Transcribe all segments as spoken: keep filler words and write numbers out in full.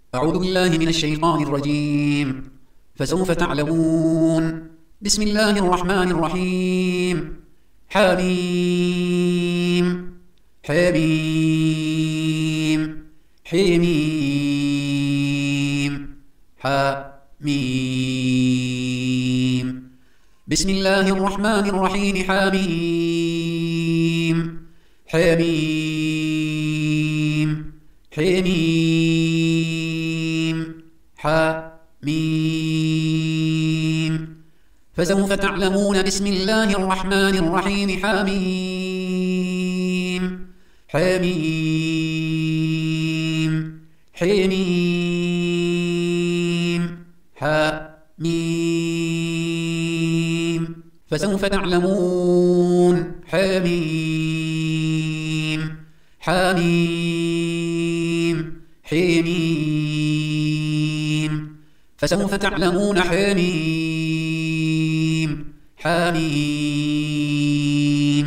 أعوذ بالله من الشيطان الرجيم. فسوف تعلمون. بسم الله الرحمن الرحيم. حميم حميم حميم حميم. بسم الله الرحمن الرحيم. حميم حميم حميم حميم. فسوف تعلمون. بسم الله الرحمن الرحيم. حميم حميم حميم حميم. فسوف تعلمون. حميم حميم حميم. فسوف تعلمون. حميم حميم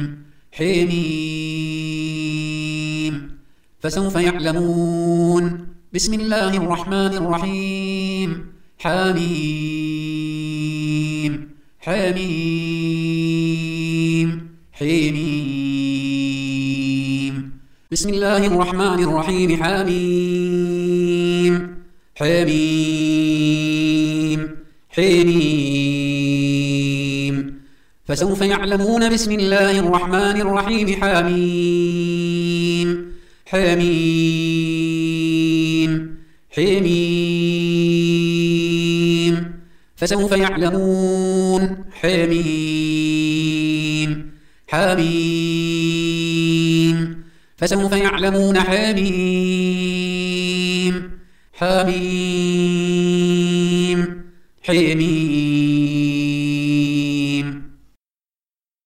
حميم. فسوف يعلمون. بسم الله الرحمن الرحيم. حميم حميم حميم. بسم الله الرحمن الرحيم. حميم حميم حميم. فسوف يعلمون. بسم الله الرحمن الرحيم. حميم حميم حميم. فسوف يعلمون. حميم حميم. فسوف يعلمون. حميم حميم حميم.